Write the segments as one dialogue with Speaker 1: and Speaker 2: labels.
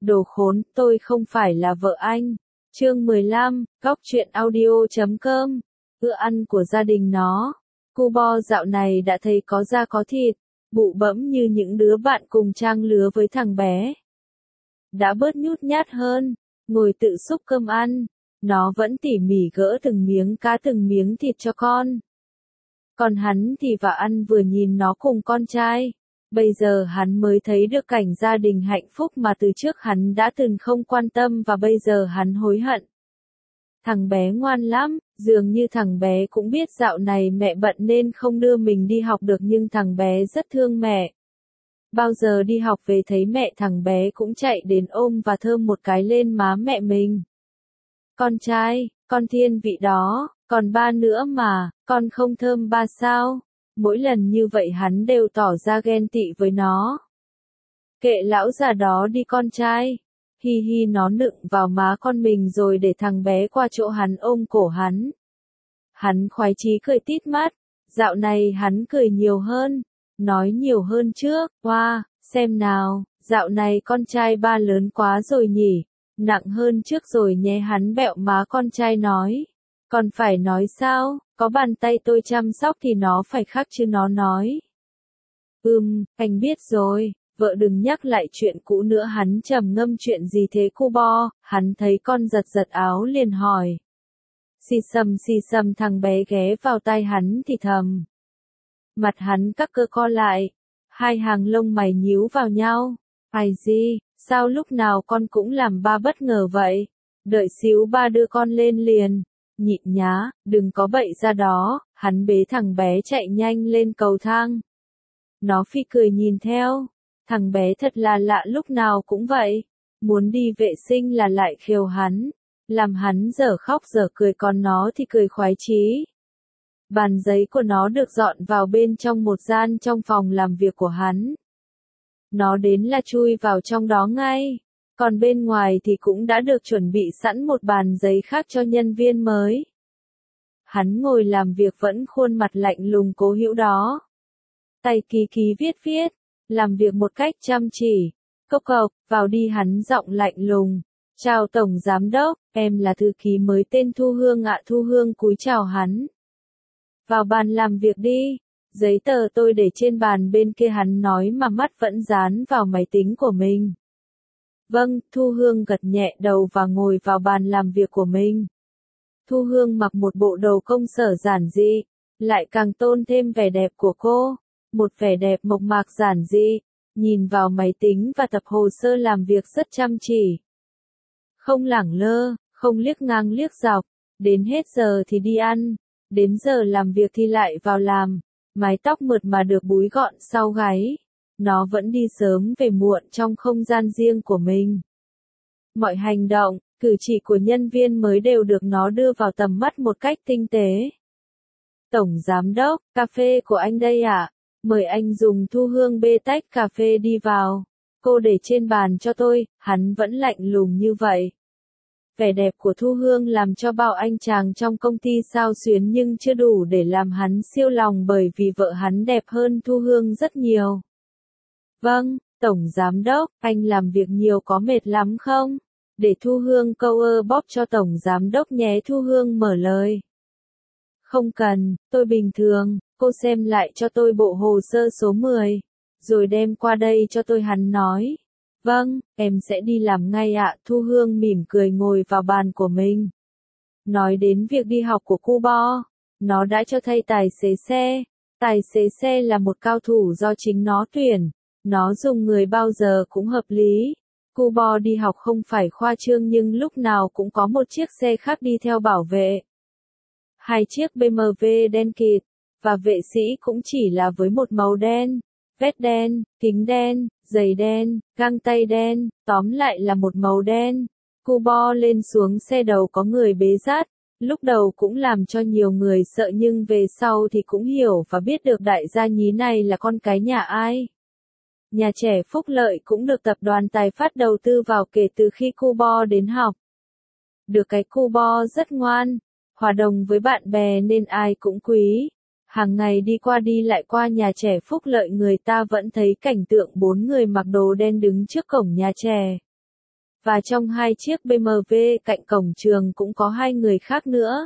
Speaker 1: Đồ khốn, tôi không phải là vợ anh. Chương 15, Góc truyện audio.com. Bữa ăn của gia đình nó. Cu Bo dạo này đã thấy có da có thịt, bụ bẫm như những đứa bạn cùng trang lứa với thằng bé. Đã bớt nhút nhát hơn, ngồi tự xúc cơm ăn. Nó vẫn tỉ mỉ gỡ từng miếng cá từng miếng thịt cho con. Còn hắn thì vào ăn vừa nhìn nó cùng con trai. Bây giờ hắn mới thấy được cảnh gia đình hạnh phúc mà từ trước hắn đã từng không quan tâm và bây giờ hắn hối hận. Thằng bé ngoan lắm, dường như thằng bé cũng biết dạo này mẹ bận nên không đưa mình đi học được nhưng thằng bé rất thương mẹ. Bao giờ đi học về thấy mẹ thằng bé cũng chạy đến ôm và thơm một cái lên má mẹ mình. Con trai, con thiên vị đó, còn ba nữa mà, con không thơm ba sao? Mỗi lần như vậy hắn đều tỏ ra ghen tị với nó. Kệ lão già đó đi con trai. Hi hi, nó nựng vào má con mình rồi để thằng bé qua chỗ hắn ôm cổ hắn. Hắn khoái chí cười tít mắt. Dạo này hắn cười nhiều hơn. Nói nhiều hơn trước. Wow, xem nào, dạo này con trai ba lớn quá rồi nhỉ. Nặng hơn trước rồi nhé, hắn bẹo má con trai nói. Còn phải nói sao, có bàn tay tôi chăm sóc thì nó phải khác chứ, nó nói. Anh biết rồi, vợ đừng nhắc lại chuyện cũ nữa. Hắn trầm ngâm. Chuyện gì thế Cu Bo? Hắn thấy con giật giật áo liền hỏi. Xì xầm, thằng bé ghé vào tai hắn thì thầm. Mặt hắn các cơ co lại, hai hàng lông mày nhíu vào nhau. Ai gì, sao lúc nào con cũng làm ba bất ngờ vậy? Đợi xíu ba đưa con lên liền. Nhịn nhá, đừng có bậy ra đó. Hắn bế thằng bé chạy nhanh lên cầu thang. Nó phi cười nhìn theo. Thằng bé thật là lạ, lúc nào cũng vậy. Muốn đi vệ sinh là lại khều hắn. Làm hắn dở khóc dở cười, còn nó thì cười khoái chí. Bàn giấy của nó được dọn vào bên trong một gian trong phòng làm việc của hắn. Nó đến là chui vào trong đó ngay. Còn bên ngoài thì cũng đã được chuẩn bị sẵn một bàn giấy khác cho nhân viên mới. Hắn ngồi làm việc vẫn khuôn mặt lạnh lùng cố hữu đó. Tay ký viết, làm việc một cách chăm chỉ. Cốc cộc, vào đi, hắn giọng lạnh lùng. Chào Tổng Giám Đốc, em là thư ký mới tên Thu Hương ạ. Thu Hương cúi chào hắn. Vào bàn làm việc đi. Giấy tờ tôi để trên bàn bên kia, hắn nói mà mắt vẫn dán vào máy tính của mình. Vâng, Thu Hương gật nhẹ đầu và ngồi vào bàn làm việc của mình. Thu Hương mặc một bộ đồ công sở giản dị, lại càng tôn thêm vẻ đẹp của cô. Một vẻ đẹp mộc mạc giản dị, nhìn vào máy tính và tập hồ sơ làm việc rất chăm chỉ. Không lẳng lơ, không liếc ngang liếc dọc, đến hết giờ thì đi ăn, đến giờ làm việc thì lại vào làm. Mái tóc mượt mà được búi gọn sau gáy. Nó vẫn đi sớm về muộn trong không gian riêng của mình. Mọi hành động, cử chỉ của nhân viên mới đều được nó đưa vào tầm mắt một cách tinh tế. Tổng Giám Đốc, cà phê của anh đây ạ. Mời anh dùng. Thu Hương bê tách cà phê đi vào. Cô để trên bàn cho tôi. Hắn vẫn lạnh lùng như vậy. Vẻ đẹp của Thu Hương làm cho bao anh chàng trong công ty xao xuyến nhưng chưa đủ để làm hắn siêu lòng, bởi vì vợ hắn đẹp hơn Thu Hương rất nhiều. Vâng, Tổng Giám Đốc, anh làm việc nhiều có mệt lắm không? Để Thu Hương câu bóp cho Tổng Giám Đốc nhé. Thu Hương mở lời. Không cần, tôi bình thường, cô xem lại cho tôi bộ hồ sơ số 10, rồi đem qua đây cho tôi, hắn nói. Vâng, em sẽ đi làm ngay ạ. Thu Hương mỉm cười ngồi vào bàn của mình. Nói đến việc đi học của Cu Bo, nó đã cho thay tài xế xe. Tài xế xe là một cao thủ do chính nó tuyển. Nó dùng người bao giờ cũng hợp lý. Cu Bo đi học không phải khoa trương nhưng lúc nào cũng có một chiếc xe khác đi theo bảo vệ. 2 chiếc BMW đen kịt, và vệ sĩ cũng chỉ là với một màu đen, vest đen, kính đen, giày đen, găng tay đen, tóm lại là một màu đen. Cu Bo lên xuống xe đầu có người bế dắt, lúc đầu cũng làm cho nhiều người sợ nhưng về sau thì cũng hiểu và biết được đại gia nhí này là con cái nhà ai. Nhà trẻ Phúc Lợi cũng được tập đoàn Tài Phát đầu tư vào kể từ khi Cu Bo đến học. Được cái Cu Bo rất ngoan, hòa đồng với bạn bè nên ai cũng quý. Hàng ngày đi qua đi lại qua nhà trẻ Phúc Lợi, người ta vẫn thấy cảnh tượng 4 người mặc đồ đen đứng trước cổng nhà trẻ. Và trong hai chiếc BMW cạnh cổng trường cũng có hai người khác nữa.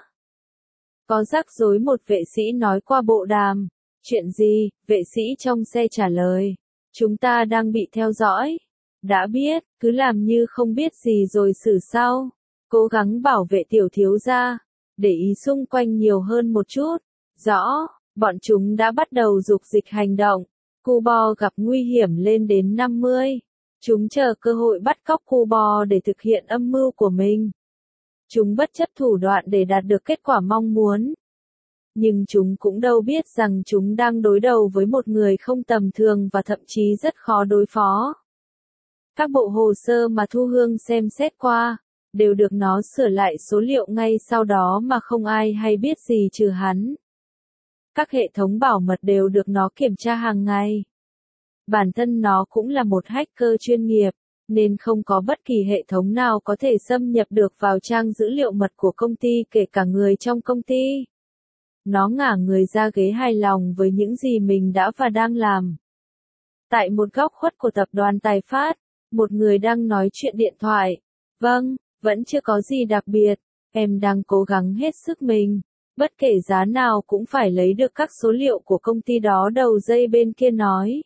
Speaker 1: Có rắc rối, một vệ sĩ nói qua bộ đàm. Chuyện gì? Vệ sĩ trong xe trả lời. Chúng ta đang bị theo dõi. Đã biết, cứ làm như không biết gì rồi xử sau. Cố gắng bảo vệ tiểu thiếu gia. Để ý xung quanh nhiều hơn một chút. Rõ, bọn chúng đã bắt đầu dục dịch hành động. Cubo gặp nguy hiểm lên đến 50. Chúng chờ cơ hội bắt cóc Cubo để thực hiện âm mưu của mình. Chúng bất chấp thủ đoạn để đạt được kết quả mong muốn. Nhưng chúng cũng đâu biết rằng chúng đang đối đầu với một người không tầm thường và thậm chí rất khó đối phó. Các bộ hồ sơ mà Thu Hương xem xét qua, đều được nó sửa lại số liệu ngay sau đó mà không ai hay biết gì trừ hắn. Các hệ thống bảo mật đều được nó kiểm tra hàng ngày. Bản thân nó cũng là một hacker chuyên nghiệp, nên không có bất kỳ hệ thống nào có thể xâm nhập được vào trang dữ liệu mật của công ty, kể cả người trong công ty. Nó ngả người ra ghế hài lòng với những gì mình đã và đang làm. Tại một góc khuất của tập đoàn Tài Phát, một người đang nói chuyện điện thoại. Vâng, vẫn chưa có gì đặc biệt, em đang cố gắng hết sức mình. Bất kể giá nào cũng phải lấy được các số liệu của công ty đó, đầu dây bên kia nói.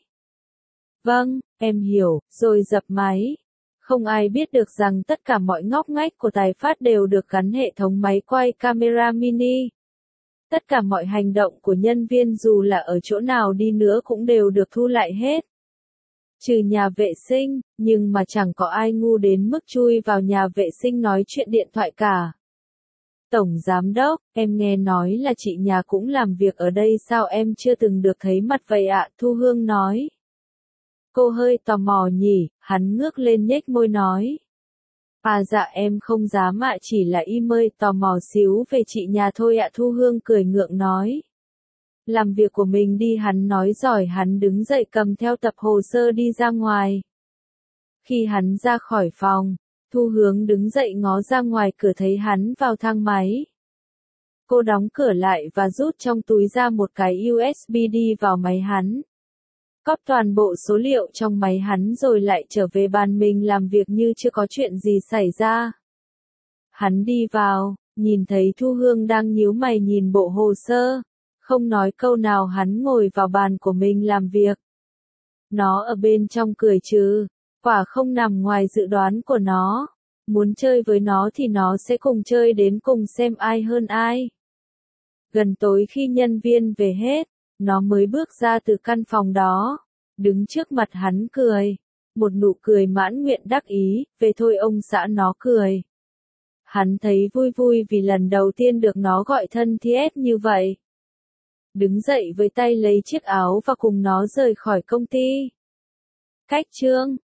Speaker 1: Vâng, em hiểu, rồi dập máy. Không ai biết được rằng tất cả mọi ngóc ngách của Tài Phát đều được gắn hệ thống máy quay camera mini. Tất cả mọi hành động của nhân viên dù là ở chỗ nào đi nữa cũng đều được thu lại hết. Trừ nhà vệ sinh, nhưng mà chẳng có ai ngu đến mức chui vào nhà vệ sinh nói chuyện điện thoại cả. Tổng giám đốc, em nghe nói là chị nhà cũng làm việc ở đây, sao em chưa từng được thấy mặt vậy ạ? Thu Hương nói. Cô hơi tò mò nhỉ, hắn ngước lên nhếch môi nói. À dạ em không dám ạ, chỉ là email tò mò xíu về chị nhà thôi ạ. Thu Hương cười ngượng nói. Làm việc của mình đi, hắn nói giỏi. Hắn đứng dậy cầm theo tập hồ sơ đi ra ngoài. Khi hắn ra khỏi phòng, Thu Hương đứng dậy ngó ra ngoài cửa thấy hắn vào thang máy. Cô đóng cửa lại và rút trong túi ra một cái USB đi vào máy hắn. Cóp toàn bộ số liệu trong máy hắn rồi lại trở về bàn mình làm việc như chưa có chuyện gì xảy ra. Hắn đi vào, nhìn thấy Thu Hương đang nhíu mày nhìn bộ hồ sơ. Không nói câu nào, hắn ngồi vào bàn của mình làm việc. Nó ở bên trong cười trừ. Quả không nằm ngoài dự đoán của nó. Muốn chơi với nó thì nó sẽ cùng chơi đến cùng xem ai hơn ai. Gần tối khi nhân viên về hết, nó mới bước ra từ căn phòng đó. Đứng trước mặt hắn cười. Một nụ cười mãn nguyện đắc ý, về thôi ông xã, nó cười. Hắn thấy vui vui vì lần đầu tiên được nó gọi thân thiết như vậy. Đứng dậy với tay lấy chiếc áo và cùng nó rời khỏi công ty. Cách chương